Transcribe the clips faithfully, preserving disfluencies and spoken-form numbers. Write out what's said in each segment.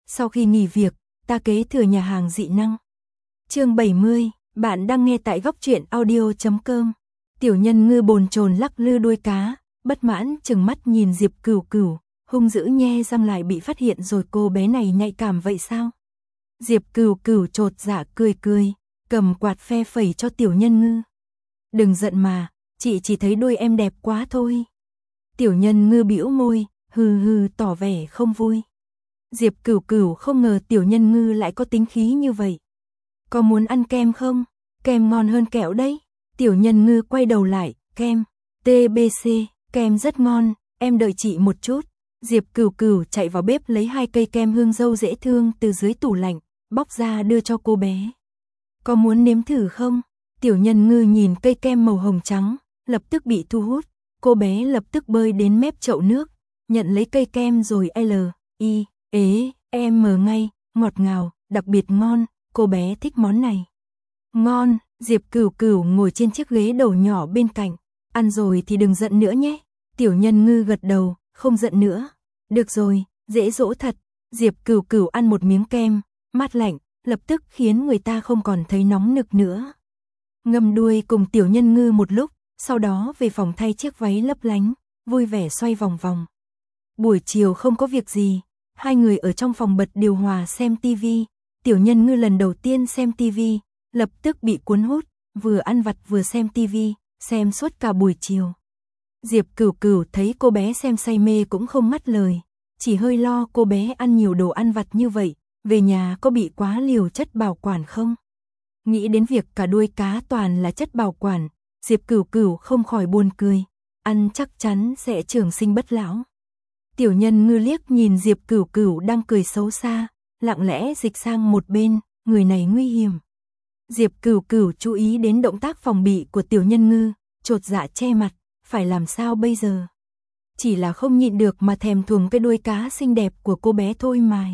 Sau khi nghỉ việc, ta kế thừa nhà hàng dị năng. Chương bảy mươi, bạn đang nghe tại góc truyện audio chấm com. Tiểu Nhân Ngư bồn chồn lắc lư đuôi cá, bất mãn trừng mắt nhìn Diệp Cửu Cửu, hung dữ nhe răng lại bị phát hiện rồi, cô bé này nhạy cảm vậy sao? Diệp Cửu Cửu chột dạ cười cười, cầm quạt phe phẩy cho Tiểu Nhân Ngư. Đừng giận mà, chị chỉ thấy đuôi em đẹp quá thôi. Tiểu Nhân Ngư bĩu môi, hừ hừ tỏ vẻ không vui. Diệp Cửu Cửu không ngờ Tiểu Nhân Ngư lại có tính khí như vậy. Có muốn ăn kem không? Kem ngon hơn kẹo đấy. Tiểu Nhân Ngư quay đầu lại, kem, tê bê xê, kem rất ngon, em đợi chị một chút. Diệp Cửu Cửu chạy vào bếp lấy hai cây kem hương dâu dễ thương từ dưới tủ lạnh, bóc ra đưa cho cô bé. Có muốn nếm thử không? Tiểu Nhân Ngư nhìn cây kem màu hồng trắng, lập tức bị thu hút. Cô bé lập tức bơi đến mép chậu nước, nhận lấy cây kem rồi L, I, ế, M ngay, ngọt ngào, đặc biệt ngon, cô bé thích món này. Ngon, Diệp Cửu Cửu ngồi trên chiếc ghế đầu nhỏ bên cạnh, ăn rồi thì đừng giận nữa nhé. Tiểu Nhân Ngư gật đầu, không giận nữa. Được rồi, dễ dỗ thật. Diệp Cửu Cửu ăn một miếng kem, mát lạnh, lập tức khiến người ta không còn thấy nóng nực nữa. Ngâm đuôi cùng Tiểu Nhân Ngư một lúc, sau đó về phòng thay chiếc váy lấp lánh, vui vẻ xoay vòng vòng. Buổi chiều không có việc gì, hai người ở trong phòng bật điều hòa xem tivi. Tiểu Nhân Ngư lần đầu tiên xem tivi, lập tức bị cuốn hút, vừa ăn vặt vừa xem tivi, xem suốt cả buổi chiều. Diệp Cửu Cửu thấy cô bé xem say mê cũng không ngắt lời, chỉ hơi lo cô bé ăn nhiều đồ ăn vặt như vậy, về nhà có bị quá liều chất bảo quản không? Nghĩ đến việc cả đuôi cá toàn là chất bảo quản, Diệp Cửu Cửu không khỏi buồn cười, ăn chắc chắn sẽ trường sinh bất lão. Tiểu Nhân Ngư liếc nhìn Diệp Cửu Cửu đang cười xấu xa, lặng lẽ dịch sang một bên, người này nguy hiểm. Diệp Cửu Cửu chú ý đến động tác phòng bị của Tiểu Nhân Ngư, chột dạ che mặt, phải làm sao bây giờ? Chỉ là không nhịn được mà thèm thuồng cái đuôi cá xinh đẹp của cô bé thôi mà.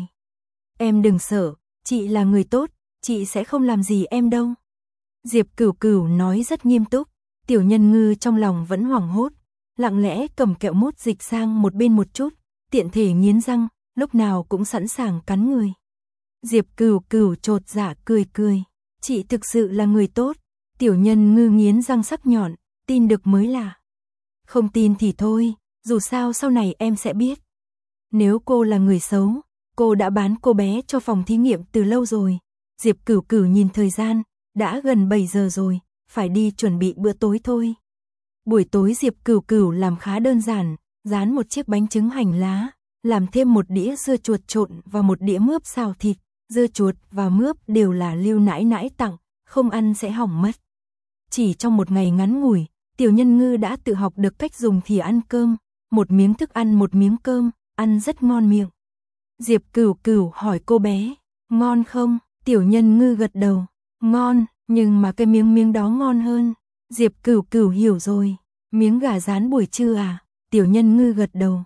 Em đừng sợ, chị là người tốt, chị sẽ không làm gì em đâu. Diệp Cửu Cửu nói rất nghiêm túc. Tiểu Nhân Ngư trong lòng vẫn hoảng hốt, lặng lẽ cầm kẹo mút dịch sang một bên một chút, tiện thể nghiến răng, lúc nào cũng sẵn sàng cắn người. Diệp Cửu Cửu chột dạ cười cười, chị thực sự là người tốt. Tiểu Nhân Ngư nghiến răng sắc nhọn, tin được mới lạ. Không tin thì thôi, dù sao sau này em sẽ biết. Nếu cô là người xấu, cô đã bán cô bé cho phòng thí nghiệm từ lâu rồi. Diệp Cửu Cửu nhìn thời gian, đã gần bảy giờ rồi, phải đi chuẩn bị bữa tối thôi. Buổi tối Diệp Cửu Cửu làm khá đơn giản, rán một chiếc bánh trứng hành lá, làm thêm một đĩa dưa chuột trộn và một đĩa mướp xào thịt. Dưa chuột và mướp đều là Lưu nãi nãi tặng, không ăn sẽ hỏng mất. Chỉ trong một ngày ngắn ngủi, Tiểu Nhân Ngư đã tự học được cách dùng thìa ăn cơm, một miếng thức ăn một miếng cơm, ăn rất ngon miệng. Diệp Cửu Cửu hỏi cô bé, ngon không? Tiểu Nhân Ngư gật đầu, ngon, nhưng mà cái miếng miếng đó ngon hơn. Diệp Cửu Cửu hiểu rồi, miếng gà rán buổi trưa à? Tiểu Nhân Ngư gật đầu.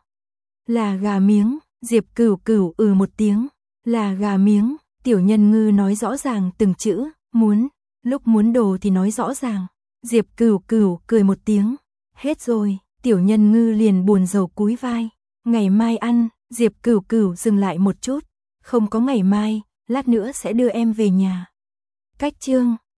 Là gà miếng, Diệp Cửu Cửu ừ một tiếng, là gà miếng. Tiểu Nhân Ngư nói rõ ràng từng chữ, muốn, lúc muốn đồ thì nói rõ ràng. Diệp Cửu Cửu cười một tiếng, hết rồi. Tiểu Nhân Ngư liền buồn rầu cúi vai, ngày mai ăn. Diệp Cửu Cửu dừng lại một chút, không có ngày mai, lát nữa sẽ đưa em về nhà. Cách chương